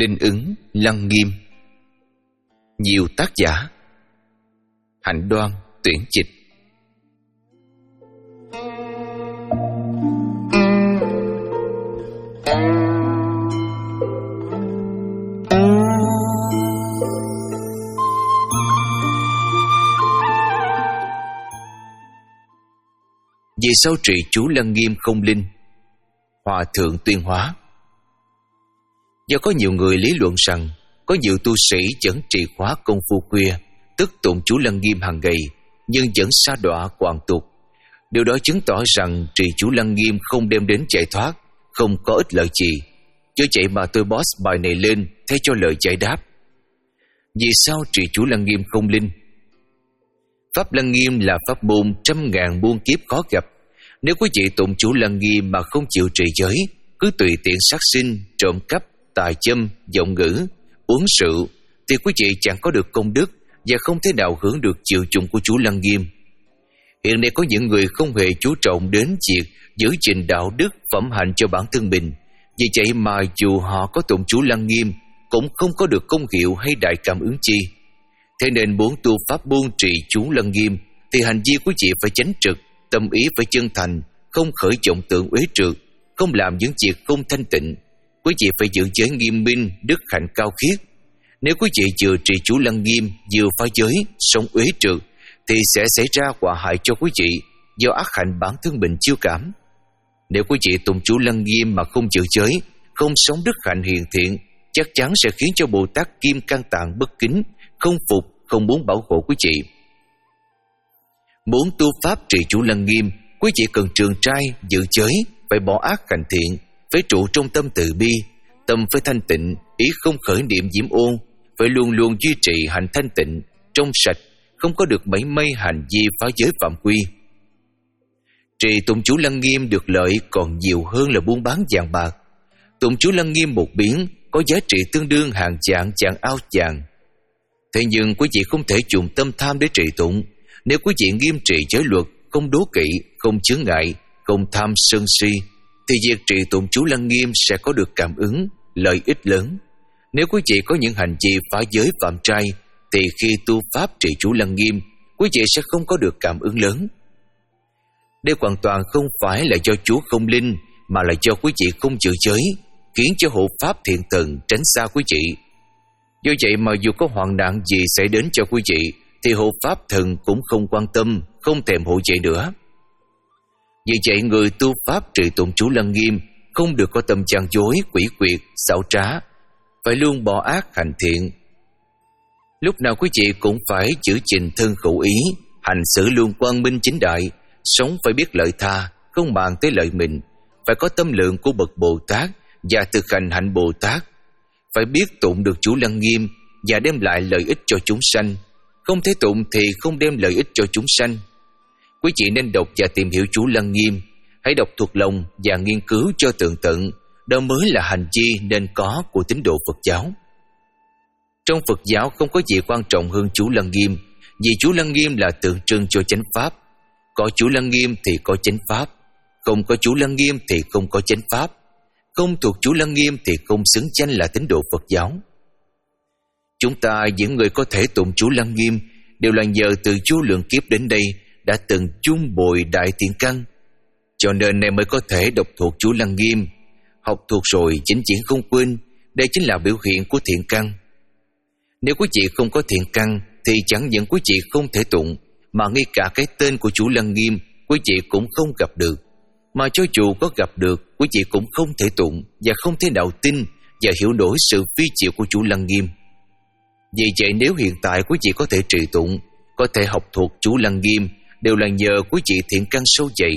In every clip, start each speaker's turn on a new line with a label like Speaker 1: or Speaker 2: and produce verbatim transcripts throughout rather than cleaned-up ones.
Speaker 1: Linh ứng Lăng Nghiêm. Nhiều tác giả. Hạnh Đoan tuyển dịch. Về sau trì chú Lăng Nghiêm không linh. Hòa thượng tuyên hóa. Do có nhiều người lý luận rằng có nhiều tu sĩ vẫn trì khóa công phu khuya, tức tụng chú Lăng Nghiêm hàng ngày, nhưng vẫn sa đọa hoàn tục. Điều đó chứng tỏ rằng trì chú Lăng Nghiêm không đem đến giải thoát, không có ích lợi gì. Do vậy mà tôi post bài này lên thay cho lời giải đáp. Vì sao trì chú Lăng Nghiêm không linh? Pháp Lăng Nghiêm là pháp môn trăm ngàn muôn kiếp khó gặp. Nếu quý vị tụng chú Lăng Nghiêm mà không chịu trì giới, cứ tùy tiện sát sinh, trộm cắp, tà châm, vọng ngữ, uống rượu, thì quý vị chẳng có được công đức và không thể nào hưởng được chịu chung của chú Lăng Nghiêm. Hiện nay có những người không hề chú trọng đến việc giữ gìn đạo đức phẩm hạnh cho bản thân mình, vì vậy mà dù họ có tụng chú Lăng Nghiêm cũng không có được công hiệu hay đại cảm ứng chi. Thế nên muốn tu pháp môn trì chú Lăng Nghiêm thì hành vi quý vị phải chánh trực, tâm ý phải chân thành, không khởi vọng tưởng uế trượt, không làm những việc không thanh tịnh. Quý vị phải giữ giới nghiêm minh, đức hạnh cao khiết. Nếu quý vị vừa trì chú Lăng Nghiêm vừa phá giới, sống uế trượt thì sẽ xảy ra họa hại cho quý vị do ác hạnh bản thân mình chiêu cảm. Nếu quý vị tụng chú Lăng Nghiêm mà không giữ giới, không sống đức hạnh hiền thiện, chắc chắn sẽ khiến cho Bồ Tát Kim Cang Tạng bất kính, không phục, không muốn bảo hộ quý vị. Muốn tu pháp trì chú Lăng Nghiêm, quý vị cần trường trai, giữ giới, phải bỏ ác hành thiện, phải trụ trong tâm từ bi, tâm phải thanh tịnh, ý không khởi niệm nhiễm ô, phải luôn luôn duy trì hạnh thanh tịnh, trong sạch, không có được mảy may hành vi phá giới phạm quy. Trì tụng chú Lăng Nghiêm được lợi còn nhiều hơn là buôn bán vàng bạc. Tụng chú Lăng Nghiêm một biến có giá trị tương đương hàng vạn vạn ao vàng. Thế nhưng quý vị không thể dùng tâm tham để trì tụng. Nếu quý vị nghiêm trì giới luật, không đố kỵ, không chướng ngại, không tham sân si, thì việc trì tụng chú Lăng Nghiêm sẽ có được cảm ứng, lợi ích lớn. Nếu quý vị có những hành vi phá giới phạm trai, thì khi tu pháp trì chú Lăng Nghiêm, quý vị sẽ không có được cảm ứng lớn. Đây hoàn toàn không phải là do chú không linh, mà là do quý vị không giữ giới, khiến cho hộ pháp thiện thần tránh xa quý vị. Do vậy mà dù có hoạn nạn gì xảy đến cho quý vị, thì hộ pháp thần cũng không quan tâm, không thèm hộ vệ nữa. Vì vậy người tu pháp trì tụng chú Lăng Nghiêm không được có tâm gian dối, quỷ quyệt, xảo trá, phải luôn bỏ ác hành thiện. Lúc nào quý vị cũng phải giữ gìn thân khẩu ý, hành xử luôn quang minh chính đại, sống phải biết lợi tha, không màng tới lợi mình, phải có tâm lượng của bậc Bồ Tát và thực hành hạnh Bồ Tát, phải biết tụng được chú Lăng Nghiêm và đem lại lợi ích cho chúng sanh. Không thể tụng thì không đem lợi ích cho chúng sanh. Quý vị nên đọc và tìm hiểu chú Lăng Nghiêm, hãy đọc thuộc lòng và nghiên cứu cho tường tận, đó mới là hành vi nên có của tín đồ Phật giáo. Trong Phật giáo không có gì quan trọng hơn chú Lăng Nghiêm, vì chú Lăng Nghiêm là tượng trưng cho chánh pháp. Có chú Lăng Nghiêm thì có chánh pháp, không có chú Lăng Nghiêm thì không có chánh pháp. Không thuộc chú Lăng Nghiêm thì không xứng danh là tín đồ Phật giáo. Chúng ta những người có thể tụng chú Lăng Nghiêm đều là nhờ từ vô lượng kiếp đến đây đã từng chung bồi đại thiện căn, cho nên nay mới có thể đọc thuộc chú Lăng Nghiêm. Học thuộc rồi chính diễn không quên, đây chính là biểu hiện của thiện căn. Nếu quý vị không có thiện căn thì chẳng những quý vị không thể tụng, mà ngay cả cái tên của chú Lăng Nghiêm quý vị cũng không gặp được. Mà cho dù có gặp được, quý vị cũng không thể tụng và không thể nào tin và hiểu nổi sự phi diệu của chú Lăng Nghiêm. Vì vậy nếu hiện tại quý vị có thể trì tụng, có thể học thuộc chú Lăng Nghiêm, đều là nhờ quý vị thiện căn sâu dày.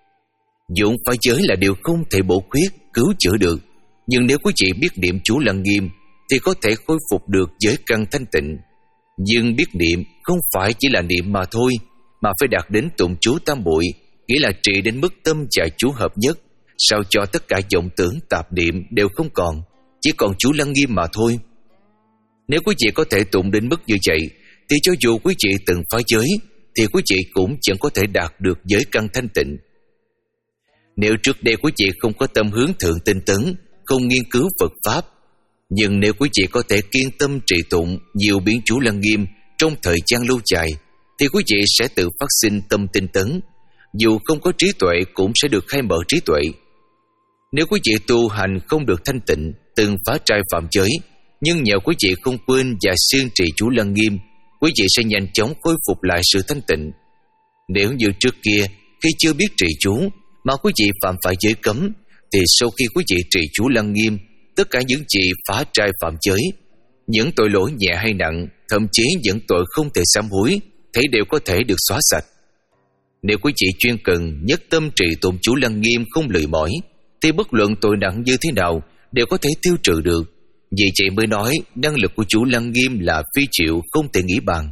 Speaker 1: Dụng phá giới là điều không thể bổ khuyết, cứu chữa được. Nhưng nếu quý vị biết niệm chú Lăng Nghiêm thì có thể khôi phục được giới căn thanh tịnh. Nhưng biết niệm không phải chỉ là niệm mà thôi, mà phải đạt đến tụng chú tam bội, nghĩa là trì đến mức tâm và chú hợp nhất, sao cho tất cả vọng tưởng tạp niệm đều không còn, chỉ còn chú Lăng Nghiêm mà thôi. Nếu quý vị có thể tụng đến mức như vậy, thì cho dù quý vị từng phá giới, thì quý vị cũng chẳng có thể đạt được giới căn thanh tịnh. Nếu trước đây quý vị không có tâm hướng thượng tinh tấn, không nghiên cứu Phật Pháp, Nhưng nếu quý vị có thể kiên tâm trì tụng nhiều biến chú Lăng Nghiêm trong thời gian lâu dài, thì quý vị sẽ tự phát sinh tâm tinh tấn, dù không có trí tuệ cũng sẽ được khai mở trí tuệ. Nếu quý vị tu hành không được thanh tịnh, từng phá trai phạm giới, nhưng nhờ quý vị không quên và siêng trì chú Lăng Nghiêm, quý vị sẽ nhanh chóng khôi phục lại sự thanh tịnh. Nếu như trước kia, khi chưa biết trì chú mà quý vị phạm phải giới cấm, thì sau khi quý vị trì chú Lăng Nghiêm, tất cả những gì phá trai phạm giới, những tội lỗi nhẹ hay nặng, thậm chí những tội không thể sám hối, thấy đều có thể được xóa sạch. Nếu quý vị chuyên cần nhất tâm trì tụng chú Lăng Nghiêm không lười mỏi, thì bất luận tội nặng như thế nào đều có thể tiêu trừ được. Vì vậy mới nói năng lực của chú Lăng Nghiêm là phi triệu, không thể nghĩ bàn.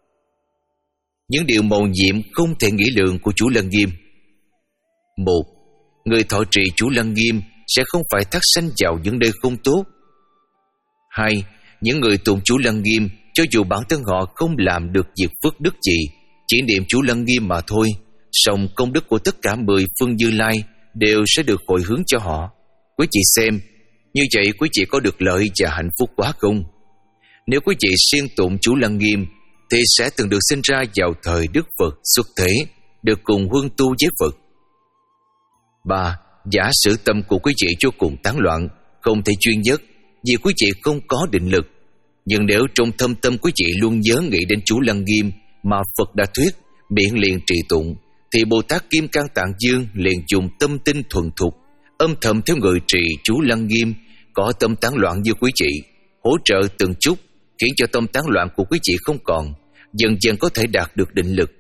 Speaker 1: Những điều mầu nhiệm không thể nghĩ lượng của chú Lăng Nghiêm. Một, người thọ trì chú Lăng Nghiêm sẽ không phải thác sanh vào những nơi không tốt. Hai, những người tụng chú Lăng Nghiêm, cho dù bản thân họ không làm được việc phước đức gì, chỉ niệm chú Lăng Nghiêm mà thôi, song công đức của tất cả mười phương Như Lai đều sẽ được hồi hướng cho họ. Quý vị xem, như vậy quý vị có được lợi và hạnh phúc quá không? Nếu quý vị siêng tụng chú Lăng Nghiêm, thì sẽ từng được sinh ra vào thời Đức Phật xuất thế, được cùng huân tu với Phật. Ba, giả sử tâm của quý vị vô cùng tán loạn, không thể chuyên nhất, vì quý vị không có định lực. Nhưng nếu trong thâm tâm quý vị luôn nhớ nghĩ đến chú Lăng Nghiêm mà Phật đã thuyết, miệng liền trì tụng, thì Bồ Tát Kim Cang Tạng Dương liền dùng tâm tinh thuần thục, âm thầm theo người trì chú Lăng Nghiêm có tâm tán loạn như quý vị, hỗ trợ từng chút, khiến cho tâm tán loạn của quý vị không còn, dần dần có thể đạt được định lực.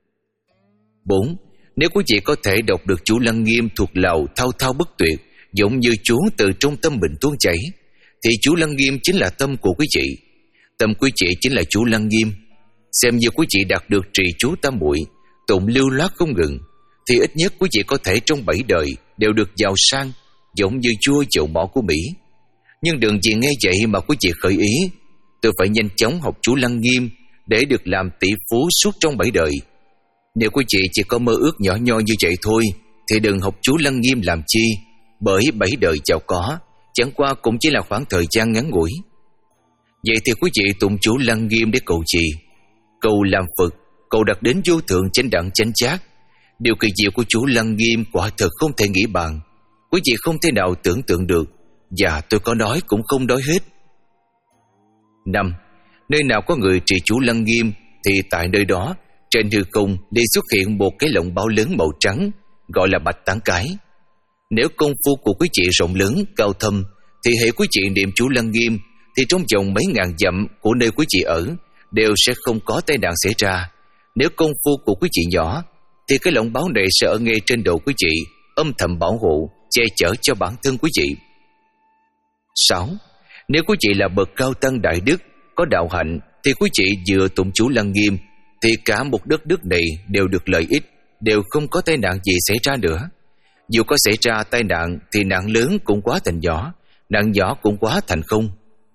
Speaker 1: Bốn, nếu quý vị có thể đọc được chú Lăng Nghiêm thuộc lòng thao thao bất tuyệt, giống như chú từ trong tâm mình tuôn chảy, thì chú Lăng Nghiêm chính là tâm của quý vị. Tâm quý vị chính là chú Lăng Nghiêm. Xem như quý vị đạt được trì chú tam muội, tụng lưu loát không ngừng, thì ít nhất quý vị có thể trong bảy đời đều được giàu sang, giống như vua chậu mỏ của Mỹ. Nhưng đừng chỉ nghe vậy mà quý vị khởi ý, tôi phải nhanh chóng học chú Lăng Nghiêm để được làm tỷ phú suốt trong bảy đời. Nếu quý vị chỉ có mơ ước nhỏ nho như vậy thôi, thì đừng học chú Lăng Nghiêm làm chi, bởi bảy đời giàu có chẳng qua cũng chỉ là khoảng thời gian ngắn ngủi. Vậy thì quý vị tụng chú Lăng Nghiêm để cầu gì? Cầu làm Phật, cầu đạt đến vô thượng chánh đẳng chánh giác. Điều kỳ diệu của chú Lăng Nghiêm quả thật không thể nghĩ bàn, quý vị không thể nào tưởng tượng được, và tôi có nói cũng không nói hết. Năm, nơi nào có người trì chú Lăng Nghiêm, thì tại nơi đó trên hư không liền xuất hiện một cái lọng báo lớn màu trắng, gọi là bạch tán cái. Nếu công phu của quý vị rộng lớn, cao thâm, thì hễ quý vị niệm chú Lăng Nghiêm, thì trong vòng mấy ngàn dặm của nơi quý vị ở đều sẽ không có tai nạn xảy ra. Nếu công phu của quý vị nhỏ, thì cái lọng báo này sẽ ở ngay trên đầu quý vị, âm thầm bảo hộ, che chở cho bản thân quý vị. Sáu, nếu quý vị là bậc cao tăng đại đức, có đạo hạnh, thì quý vị vừa tụng chú Lăng Nghiêm, thì cả một đất nước này đều được lợi ích, đều không có tai nạn gì xảy ra nữa. Dù có xảy ra tai nạn thì nạn lớn cũng quá thành nhỏ, nạn nhỏ cũng quá thành không.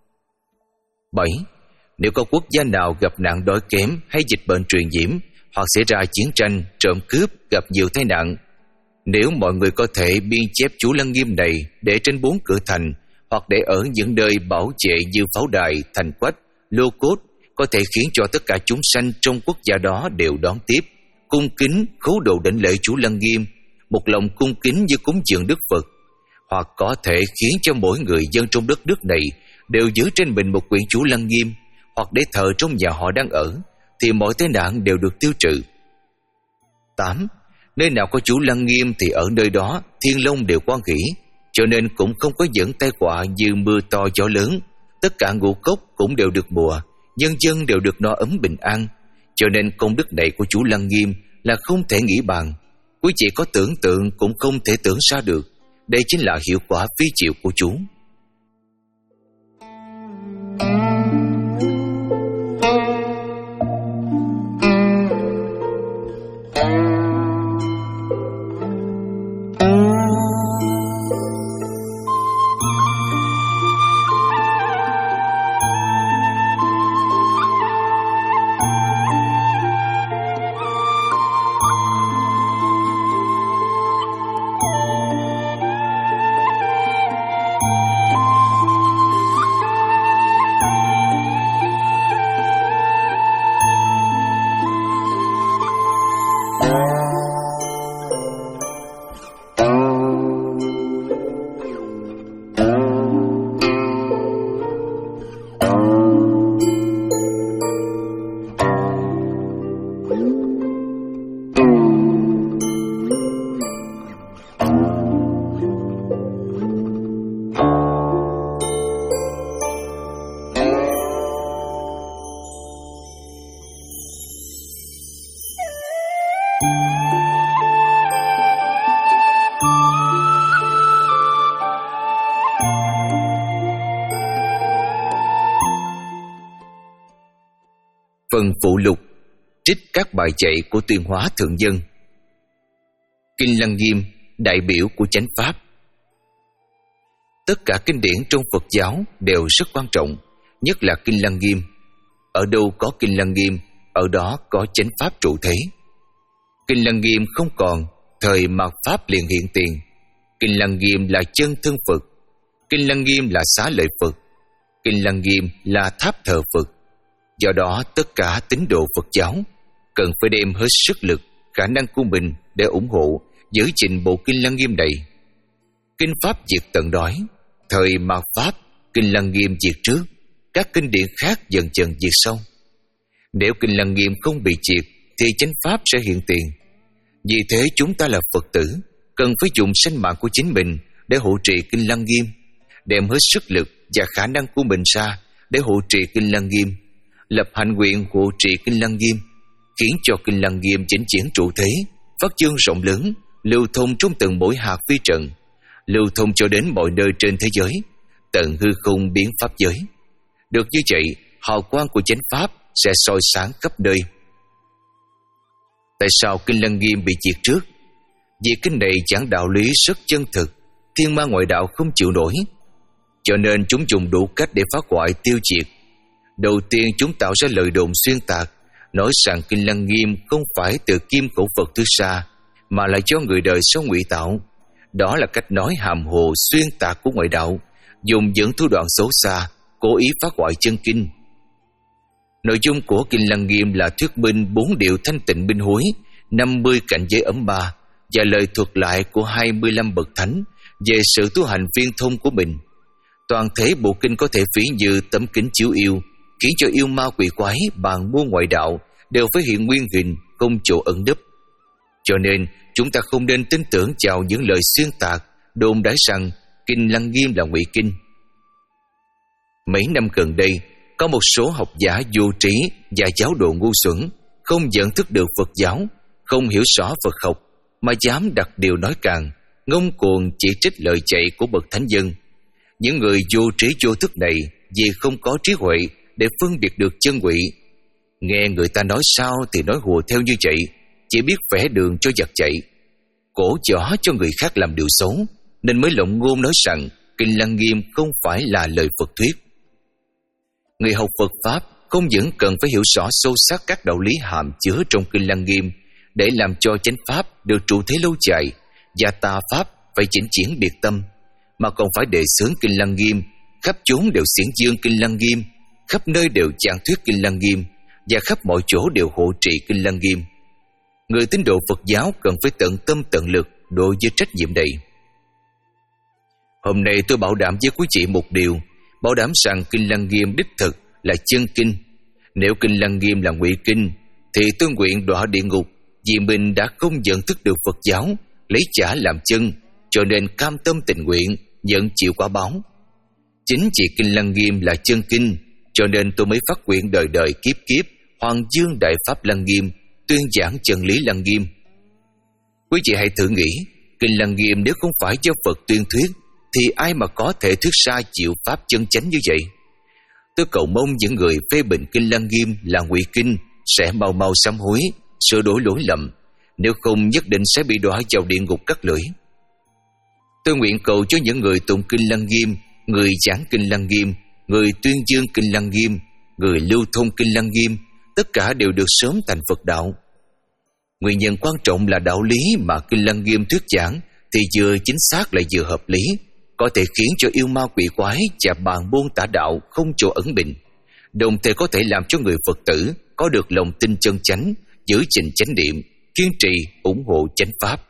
Speaker 1: Bảy, nếu có quốc gia nào gặp nạn đói kém hay dịch bệnh truyền nhiễm, hoặc xảy ra chiến tranh, trộm cướp, gặp nhiều tai nạn, nếu mọi người có thể biên chép chú Lăng Nghiêm này để trên bốn cửa thành, hoặc để ở những nơi bảo vệ như pháo đài, thành quách, lô cốt, có thể khiến cho tất cả chúng sanh trong quốc gia đó đều đón tiếp, cung kính, khấu độ đảnh lễ chú Lăng Nghiêm, một lòng cung kính như cúng dường Đức Phật, hoặc có thể khiến cho mỗi người dân trong đất nước này đều giữ trên mình một quyển chú Lăng Nghiêm, hoặc để thờ trong nhà họ đang ở, thì mọi tai nạn đều được tiêu trừ. Tám, nơi nào có chú Lăng Nghiêm thì ở nơi đó thiên long đều quan hỷ, cho nên cũng không có dẫn tai họa như mưa to gió lớn. Tất cả ngũ cốc cũng đều được mùa, nhân dân đều được no ấm bình an, cho nên công đức này của chú Lăng Nghiêm là không thể nghĩ bàn. Quý vị có tưởng tượng cũng không thể tưởng ra được. Đây chính là hiệu quả phi diệu của chú. Phần phụ lục trích các bài dạy của Tuyên Hóa Thượng Dân. Kinh Lăng Nghiêm, đại biểu của chánh pháp. Tất cả kinh điển trong Phật giáo đều rất quan trọng, nhất là Kinh Lăng Nghiêm. Ở đâu có Kinh Lăng Nghiêm, ở đó có chánh pháp trụ thế. Kinh Lăng Nghiêm không còn, thời mạt pháp liền hiện tiền. Kinh Lăng Nghiêm là chân thân Phật. Kinh Lăng Nghiêm là xá lợi Phật. Kinh Lăng Nghiêm là tháp thờ Phật. Do đó tất cả tín đồ Phật giáo cần phải đem hết sức lực, khả năng của mình để ủng hộ, giữ gìn bộ Kinh Lăng Nghiêm này. Kinh Pháp diệt tận đói, thời mạt Pháp, Kinh Lăng Nghiêm diệt trước, các kinh điển khác dần dần diệt sau. Nếu Kinh Lăng Nghiêm không bị diệt thì chánh Pháp sẽ hiện tiền. Vì thế chúng ta là Phật tử cần phải dùng sinh mạng của chính mình để hộ trì Kinh Lăng Nghiêm, đem hết sức lực và khả năng của mình ra để hộ trì Kinh Lăng Nghiêm, lập hạnh nguyện hộ trì Kinh Lăng Nghiêm, khiến cho Kinh Lăng Nghiêm chỉnh chuyển trụ thế, phát dương rộng lớn, lưu thông trong từng mỗi hạt vi trần, lưu thông cho đến mọi nơi trên thế giới, tận hư không biến pháp giới. Được như vậy, hào quang của chánh pháp sẽ soi sáng khắp nơi. Tại sao Kinh Lăng Nghiêm bị diệt trước? Vì kinh này giảng đạo lý rất chân thực, thiên ma ngoại đạo không chịu nổi, cho nên chúng dùng đủ cách để phá hoại tiêu diệt. Đầu tiên chúng tạo ra lời đồn xuyên tạc, nói rằng Kinh Lăng Nghiêm không phải từ kim khẩu Phật thứ xa, mà là do người đời sau ngụy tạo. Đó là cách nói hàm hồ xuyên tạc của ngoại đạo, dùng những thủ đoạn xấu xa, cố ý phá hoại chân kinh. Nội dung của Kinh Lăng Nghiêm là thuyết minh bốn điều thanh tịnh minh hối, năm mươi cảnh giới ấm ba và lời thuật lại của hai mươi lăm bậc thánh về sự tu hành viên thông của mình. Toàn thể bộ kinh có thể ví như tấm kính chiếu yêu, khiến cho yêu ma quỷ quái bàn môn ngoại đạo đều phải hiện nguyên hình, không chỗ ẩn nấp. Cho nên chúng ta không nên tin tưởng vào những lời xuyên tạc, đồn đãi rằng Kinh Lăng Nghiêm là ngụy kinh. Mấy năm gần đây, có một số học giả vô trí và giáo đồ ngu xuẩn, không nhận thức được Phật giáo, không hiểu rõ Phật học, mà dám đặt điều nói càng, ngông cuồng chỉ trích lời dạy của bậc thánh dân. Những người vô trí vô thức này vì không có trí huệ để phân biệt được chân ngụy, nghe người ta nói sao thì nói hùa theo như vậy, chỉ biết vẽ đường cho giặc chạy, cổ chỏ cho người khác làm điều xấu, nên mới lộng ngôn nói rằng Kinh Lăng Nghiêm không phải là lời Phật thuyết. Người học Phật Pháp không những cần phải hiểu rõ sâu sắc các đạo lý hàm chứa trong Kinh Lăng Nghiêm để làm cho chánh Pháp được trụ thế lâu dài, và tà Pháp phải chỉnh chuyển biệt tâm, mà còn phải đề xướng Kinh Lăng Nghiêm, khắp chốn đều xiển dương Kinh Lăng Nghiêm, khắp nơi đều giảng thuyết Kinh Lăng Nghiêm, và khắp mọi chỗ đều hộ trì Kinh Lăng Nghiêm. Người tín đồ Phật giáo cần phải tận tâm tận lực đối với trách nhiệm này. Hôm nay tôi bảo đảm với quý vị một điều, bảo đảm rằng Kinh Lăng Nghiêm đích thực là chân kinh. Nếu Kinh Lăng Nghiêm là ngụy kinh, thì tôi nguyện đọa địa ngục, vì mình đã không nhận thức được Phật giáo, lấy chả làm chân, cho nên cam tâm tình nguyện nhận chịu quả báo. Chính vì Kinh Lăng Nghiêm là chân kinh, cho nên tôi mới phát nguyện đời đời kiếp kiếp hoàng dương đại pháp Lăng Nghiêm, tuyên giảng chân lý Lăng Nghiêm. Quý vị hãy thử nghĩ, Kinh Lăng Nghiêm nếu không phải do Phật tuyên thuyết, thì ai mà có thể thuyết ra chịu pháp chân chánh như vậy? Tôi cầu mong những người phê bình Kinh Lăng Nghiêm là ngụy kinh sẽ mau mau sám hối, sửa đổi lỗi lầm, nếu không nhất định sẽ bị đọa vào địa ngục cắt lưỡi. Tôi nguyện cầu cho những người tụng Kinh Lăng Nghiêm, người giảng Kinh Lăng Nghiêm, người tuyên dương Kinh Lăng Nghiêm, người lưu thông Kinh Lăng Nghiêm, tất cả đều được sớm thành Phật đạo. Nguyên nhân quan trọng là đạo lý mà Kinh Lăng Nghiêm thuyết giảng thì vừa chính xác lại vừa hợp lý, có thể khiến cho yêu ma quỷ quái và bàn môn tà đạo không chỗ ẩn mình, đồng thời có thể làm cho người Phật tử có được lòng tin chân chánh, giữ gìn chánh niệm, kiên trì ủng hộ chánh pháp.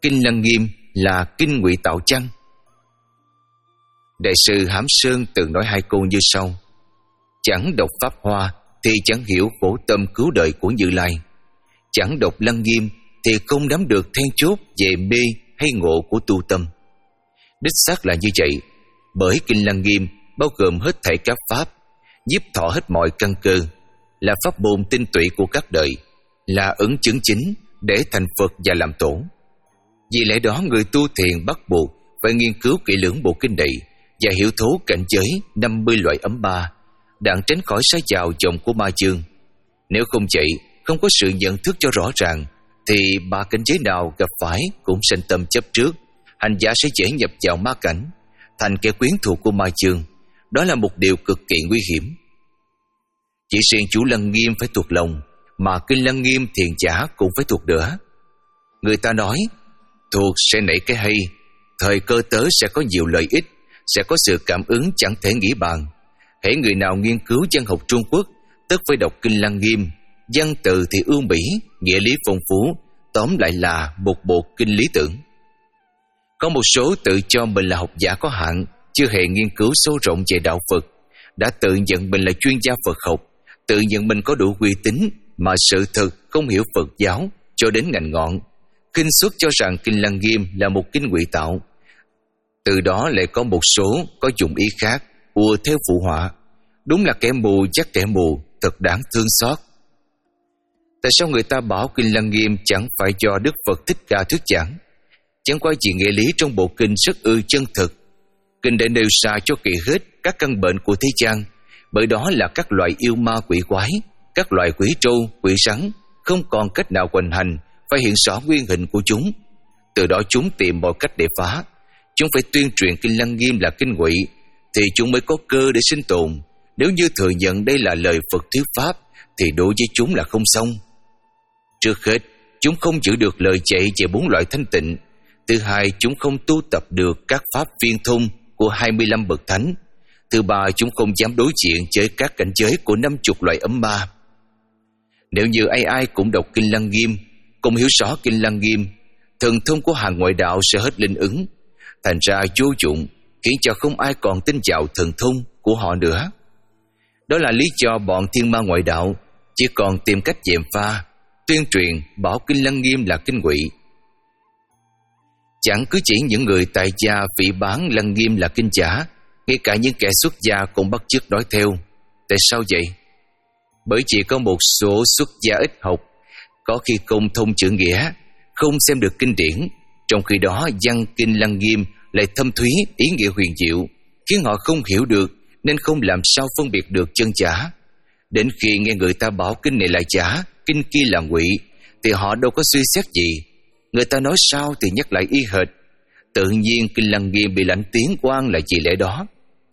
Speaker 1: Kinh Lăng Nghiêm là kinh ngụy tạo chăng? Đại sư Hám Sơn từng nói hai câu như sau: chẳng đọc Pháp Hoa thì chẳng hiểu khổ tâm cứu đời của Như Lai, chẳng đọc Lăng Nghiêm thì không nắm được then chốt về mê hay ngộ của tu tâm. Đích xác là như vậy, bởi Kinh Lăng Nghiêm bao gồm hết thảy các pháp, nhiếp thọ hết mọi căn cơ, là pháp môn tinh tụy của các đời, là ứng chứng chính để thành Phật và làm tổ. Vì lẽ đó, người tu thiền bắt buộc phải nghiên cứu kỹ lưỡng bộ kinh này và hiểu thấu cảnh giới năm mươi loại ấm ba, đặng tránh khỏi sa vào dòng của ma chương. Nếu không vậy, không có sự nhận thức cho rõ ràng, thì ba cảnh giới nào gặp phải cũng sanh tâm chấp trước, hành giả sẽ dễ nhập vào ma cảnh, thành kẻ quyến thuộc của ma chương. Đó là một điều cực kỳ nguy hiểm. Chỉ riêng chú Lăng Nghiêm phải thuộc lòng, mà Kinh Lăng Nghiêm thiền giả cũng phải thuộc nữa. Người ta nói thuộc sẽ nảy cái hay, thời cơ tới sẽ có nhiều lợi ích, sẽ có sự cảm ứng chẳng thể nghĩ bàn. Hễ người nào nghiên cứu văn học Trung Quốc tất phải đọc Kinh Lăng Nghiêm. Văn từ thì ưu mỹ, nghĩa lý phong phú, tóm lại là một bộ kinh lý tưởng. Có một số tự cho mình là học giả có hạn, chưa hề nghiên cứu sâu rộng về đạo Phật, đã tự nhận mình là chuyên gia Phật học, tự nhận mình có đủ uy tín, mà sự thực không hiểu Phật giáo cho đến ngành ngọn, khinh suất cho rằng Kinh Lăng Nghiêm là một kinh ngụy tạo. Từ đó lại có một số có dụng ý khác, ùa theo phụ họa. Đúng là kẻ mù dắt kẻ mù, thật đáng thương xót. Tại sao người ta bảo Kinh Lăng Nghiêm chẳng phải do Đức Phật Thích Ca thuyết giảng? Chẳng qua vì nghĩa lý trong bộ kinh rất ư chân thực. Kinh đã nêu ra cho kỳ hết các căn bệnh của thế gian, bởi đó là các loại yêu ma quỷ quái, các loại quỷ trâu, quỷ rắn, không còn cách nào hoành hành, phải hiện rõ nguyên hình của chúng. Từ đó chúng tìm mọi cách để phá. Chúng phải tuyên truyền Kinh Lăng Nghiêm là kinh ngụy, thì chúng mới có cơ để sinh tồn. Nếu như thừa nhận đây là lời Phật thuyết pháp, thì đối với chúng là không xong. Trước hết, chúng không giữ được lời dạy về bốn loại thanh tịnh. Thứ hai, chúng không tu tập được các pháp viên thông của hai mươi lăm bậc thánh. Thứ ba, chúng không dám đối diện với các cảnh giới của năm chục loại ấm ma. Nếu như ai ai cũng đọc Kinh Lăng Nghiêm, cũng hiểu rõ Kinh Lăng Nghiêm, thần thông của hàng ngoại đạo sẽ hết linh ứng, thành ra vô dụng, khiến cho không ai còn tin vào thần thông của họ nữa. Đó là lý do bọn thiên ma ngoại đạo chỉ còn tìm cách gièm pha, tuyên truyền bảo Kinh Lăng Nghiêm là kinh ngụy. Chẳng cứ chỉ những người tại gia phỉ báng Lăng Nghiêm là kinh giả, ngay cả những kẻ xuất gia cũng bắt chước nói theo. Tại sao vậy? Bởi chỉ có một số xuất gia ít học, có khi không thông chữ nghĩa, không xem được kinh điển, trong khi đó văn Kinh Lăng Nghiêm lại thâm thúy, ý nghĩa huyền diệu, khiến họ không hiểu được, nên không làm sao phân biệt được chân giả. Đến khi nghe người ta bảo kinh này là giả, kinh kia là ngụy, thì họ đâu có suy xét gì. Người ta nói sao thì nhắc lại y hệt. Tự nhiên Kinh Lăng Nghiêm bị lãnh tiếng oan là vì lẽ đó.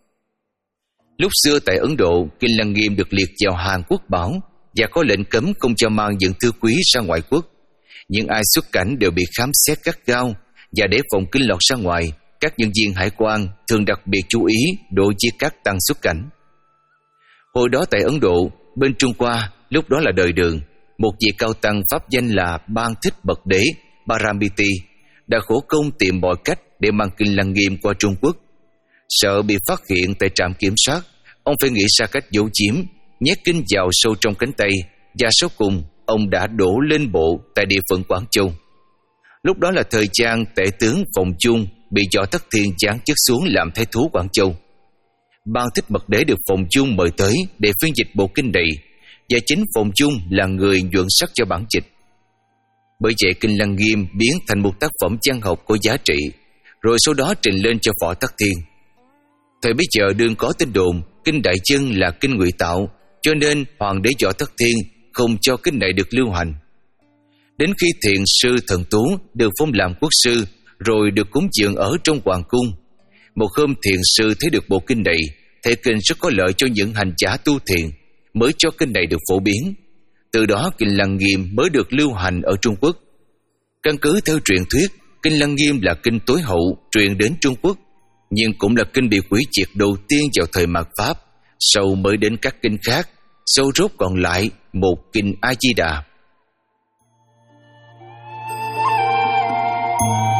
Speaker 1: Lúc xưa tại Ấn Độ, Kinh Lăng Nghiêm được liệt vào hàng quốc bảo và có lệnh cấm không cho mang những thứ quý ra ngoại quốc. Những ai xuất cảnh đều bị khám xét gắt gao, và để phòng kinh lọt ra ngoài, các nhân viên hải quan thường đặc biệt chú ý đối với các tăng xuất cảnh. Hồi đó tại Ấn Độ, bên Trung Hoa, lúc đó là đời Đường, một vị cao tăng pháp danh là Ban Thích Bậc Đế Paramiti đã khổ công tìm mọi cách để mang Kinh Lăng Nghiêm qua Trung Quốc. Sợ bị phát hiện tại trạm kiểm soát, ông phải nghĩ ra cách giấu giếm, nhét kinh vào sâu trong cánh tay, và sau cùng ông đã đổ lên bộ tại địa phận Quảng Châu. Lúc đó là thời gian tể tướng Phùng Chung bị Võ Tắc Thiên giáng chức xuống làm thái thú Quảng Châu. Ban Thích Bậc Đế được Phùng Chung mời tới để phiên dịch bộ kinh này, và chính Phùng Chung là người nhuận sắc cho bản dịch. Bởi vậy Kinh Lăng Nghiêm biến thành một tác phẩm văn học có giá trị, rồi sau đó trình lên cho Võ Tắc Thiên. Thời bấy giờ đương có tin đồn kinh Đại Chân là kinh ngụy tạo, cho nên hoàng đế Võ Tắc Thiên không cho kinh này được lưu hành. Đến khi Thiền sư Thần Tú được phong làm quốc sư, rồi được cúng dường ở trong hoàng cung, một hôm Thiền sư thấy được bộ kinh này, thể kinh rất có lợi cho những hành giả tu thiền, mới cho kinh này được phổ biến. Từ đó Kinh Lăng Nghiêm mới được lưu hành ở Trung Quốc. Căn cứ theo truyền thuyết, Kinh Lăng Nghiêm là kinh tối hậu truyền đến Trung Quốc, nhưng cũng là kinh bị hủy diệt đầu tiên vào thời mạt Pháp, sau mới đến các kinh khác, sau rốt còn lại một kinh A Di Đà.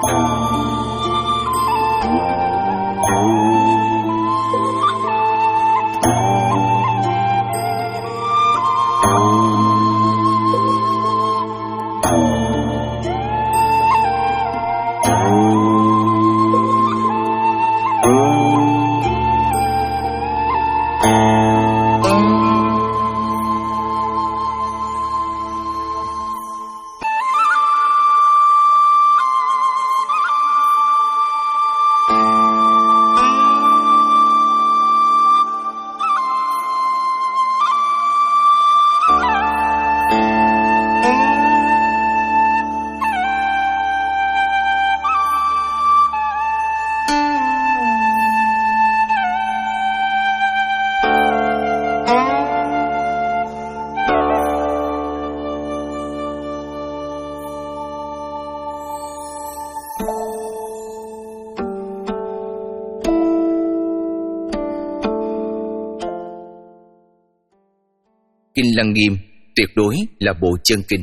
Speaker 1: Kinh Lăng Nghiêm tuyệt đối là bộ chân kinh.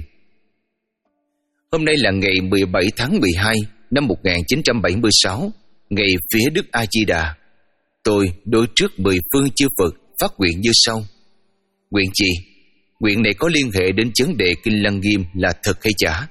Speaker 1: Hôm nay là ngày mười bảy tháng mười hai năm một nghìn chín trăm bảy mươi sáu, ngày phía Đức A Di Đà. Tôi đối trước mười phương chư Phật phát nguyện như sau. Nguyện gì? Nguyện này có liên hệ đến vấn đề Kinh Lăng Nghiêm là thật hay giả.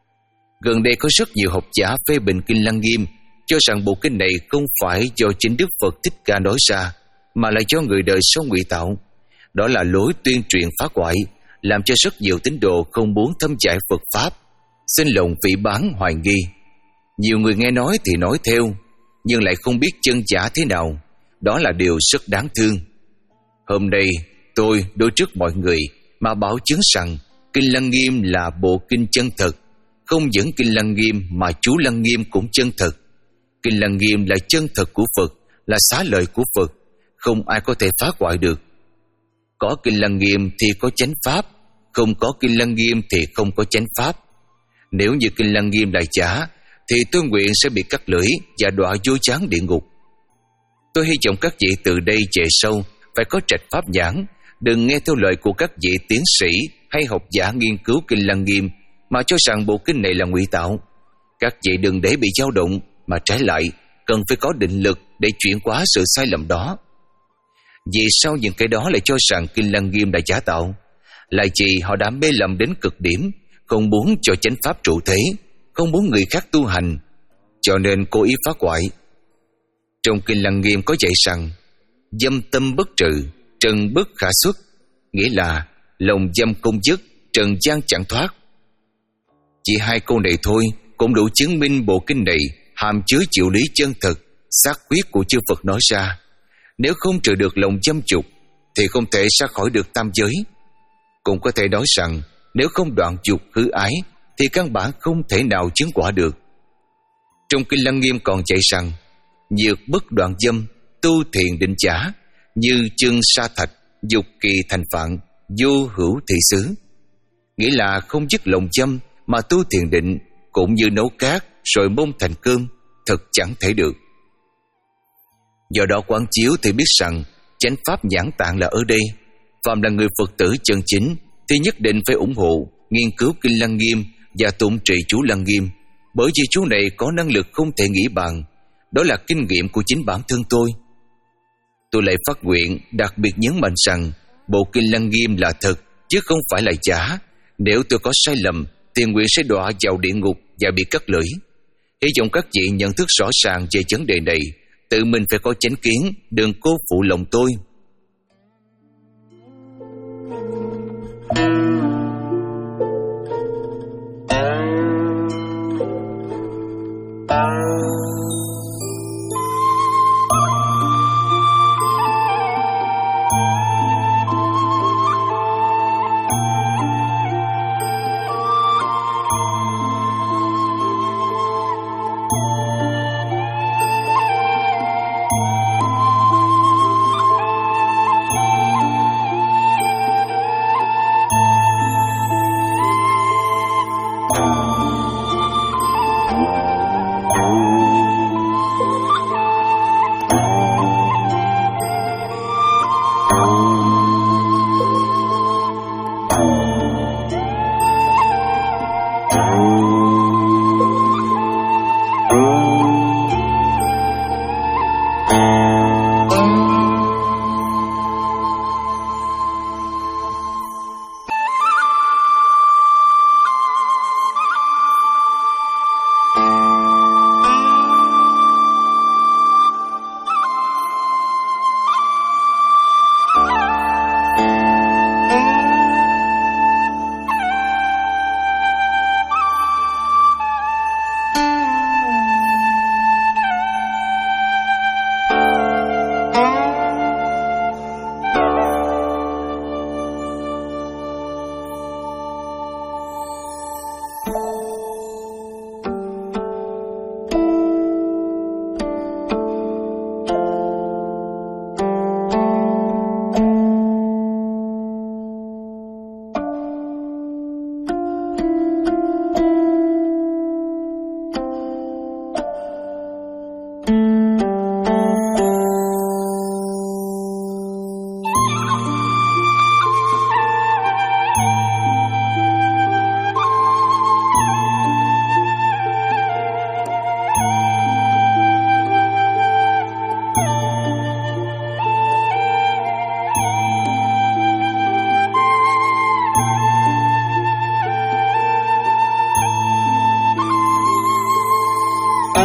Speaker 1: Gần đây có rất nhiều học giả phê bình Kinh Lăng Nghiêm, cho rằng bộ kinh này không phải do chính Đức Phật Thích Ca nói ra, mà là do người đời sau ngụy tạo. Đó là lối tuyên truyền phá hoại, làm cho rất nhiều tín đồ không muốn thâm giải Phật Pháp, sinh lòng phỉ báng hoài nghi. Nhiều người nghe nói thì nói theo, nhưng lại không biết chân giả thế nào. Đó là điều rất đáng thương. Hôm nay tôi đối trước mọi người mà bảo chứng rằng Kinh Lăng Nghiêm là bộ kinh chân thật. Không những Kinh Lăng Nghiêm mà chú Lăng Nghiêm cũng chân thật. Kinh Lăng Nghiêm là chân thật của Phật, là xá lợi của Phật, không ai có thể phá hoại được. Có Kinh Lăng Nghiêm thì có chánh pháp, không có Kinh Lăng Nghiêm thì không có chánh pháp. Nếu như Kinh Lăng Nghiêm là giả, thì tôi nguyện sẽ bị cắt lưỡi và đọa vô chán địa ngục. Tôi hy vọng các vị từ đây về sau phải có trạch pháp nhãn, đừng nghe theo lời của các vị tiến sĩ hay học giả nghiên cứu Kinh Lăng Nghiêm mà cho rằng bộ kinh này là ngụy tạo. Các vị đừng để bị dao động, mà trái lại cần phải có định lực để chuyển hóa sự sai lầm đó. Vì sao những cái đó lại cho rằng Kinh Lăng Nghiêm là giả tạo? Là vì họ đã mê lầm đến cực điểm, không muốn cho chánh pháp trụ thế, không muốn người khác tu hành, cho nên cố ý phá hoại. Trong Kinh Lăng Nghiêm có dạy rằng dâm tâm bất trừ, trần bất khả xuất, nghĩa là lòng dâm không dứt, trần gian chẳng thoát. Chỉ hai câu này thôi cũng đủ chứng minh bộ kinh này hàm chứa diệu lý chân thực, xác quyết của chư Phật nói ra. Nếu không trừ được lòng dâm dục thì không thể ra khỏi được tam giới. Cũng có thể nói rằng nếu không đoạn dục hư ái thì căn bản không thể nào chứng quả được. Trong Kinh Lăng Nghiêm còn dạy rằng nhược bất đoạn dâm, tu thiền định giả, như chân sa thạch, dục kỳ thành phạn, vô hữu thị xứ. Nghĩa là không dứt lòng dâm mà tu thiền định, cũng như nấu cát rồi mông thành cơm, thật chẳng thể được. Do đó quán chiếu thì biết rằng chánh pháp nhãn tạng là ở đây. Phàm là người Phật tử chân chính thì nhất định phải ủng hộ nghiên cứu Kinh Lăng Nghiêm và tụng trì chú Lăng Nghiêm, bởi vì chú này có năng lực không thể nghĩ bàn. Đó là kinh nghiệm của chính bản thân tôi. Tôi lại phát nguyện đặc biệt nhấn mạnh rằng bộ Kinh Lăng Nghiêm là thật chứ không phải là giả. Nếu tôi có sai lầm thì nguyện sẽ đọa vào địa ngục và bị cắt lưỡi. Hy vọng các vị nhận thức rõ ràng về vấn đề này, tự mình phải có chánh kiến, đừng cố phụ lòng tôi.
Speaker 2: Oh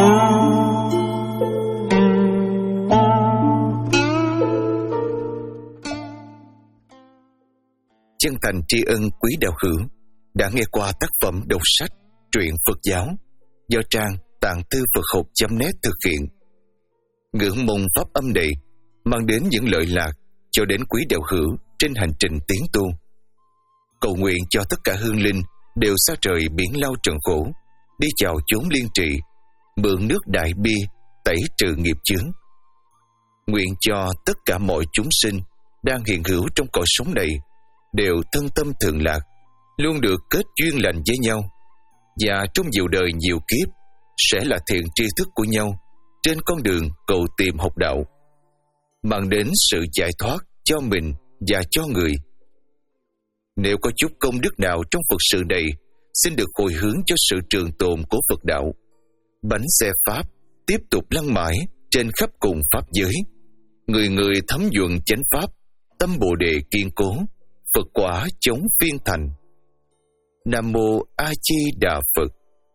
Speaker 1: Chân thành tri ân quý đạo hữu đã nghe qua tác phẩm đọc sách truyện Phật giáo do trang tạng thư Phật học chấm net thực hiện. Ngưỡng mong pháp âm này mang đến những lợi lạc cho đến quý đạo hữu trên hành trình tiến tu. Cầu nguyện cho tất cả hương linh đều xa trời biển lao trần khổ, đi chào chốn liên trị, mượn nước đại bi tẩy trừ nghiệp chướng. Nguyện cho tất cả mọi chúng sinh đang hiện hữu trong cõi sống này đều thân tâm thường lạc, luôn được kết duyên lành với nhau, và trong nhiều đời nhiều kiếp sẽ là thiện tri thức của nhau trên con đường cầu tìm học đạo, mang đến sự giải thoát cho mình và cho người. Nếu có chút công đức nào trong Phật sự này, xin được hồi hướng cho sự trường tồn của Phật đạo. Bánh xe Pháp tiếp tục lăn mãi trên khắp cùng Pháp giới. Người người thấm nhuận chánh Pháp, tâm Bồ Đề kiên cố, Phật quả chống phiên thành. Nam Mô A Di Đà Phật.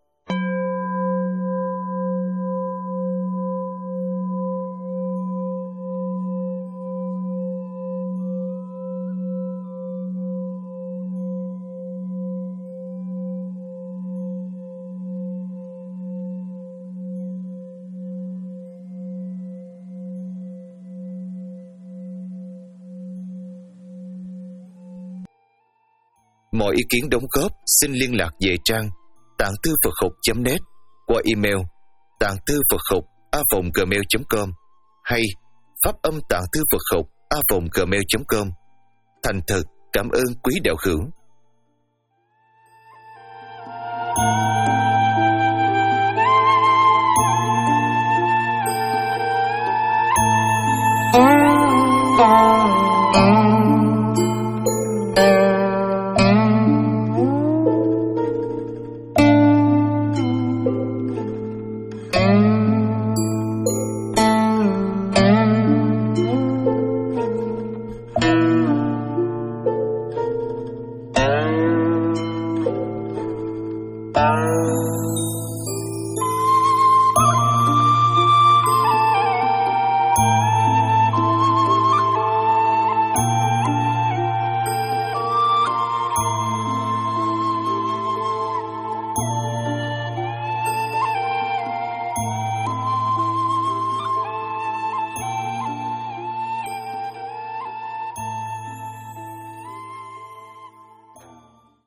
Speaker 1: Mọi ý kiến đóng góp xin liên lạc về trang tạng thư Phật học chấm net qua email tạng thư Phật học a vòng gmail chấm com hay pháp âm tạng thư Phật học a vòng gmail chấm com. Thành thật cảm ơn quý đạo hữu.
Speaker 2: Bye.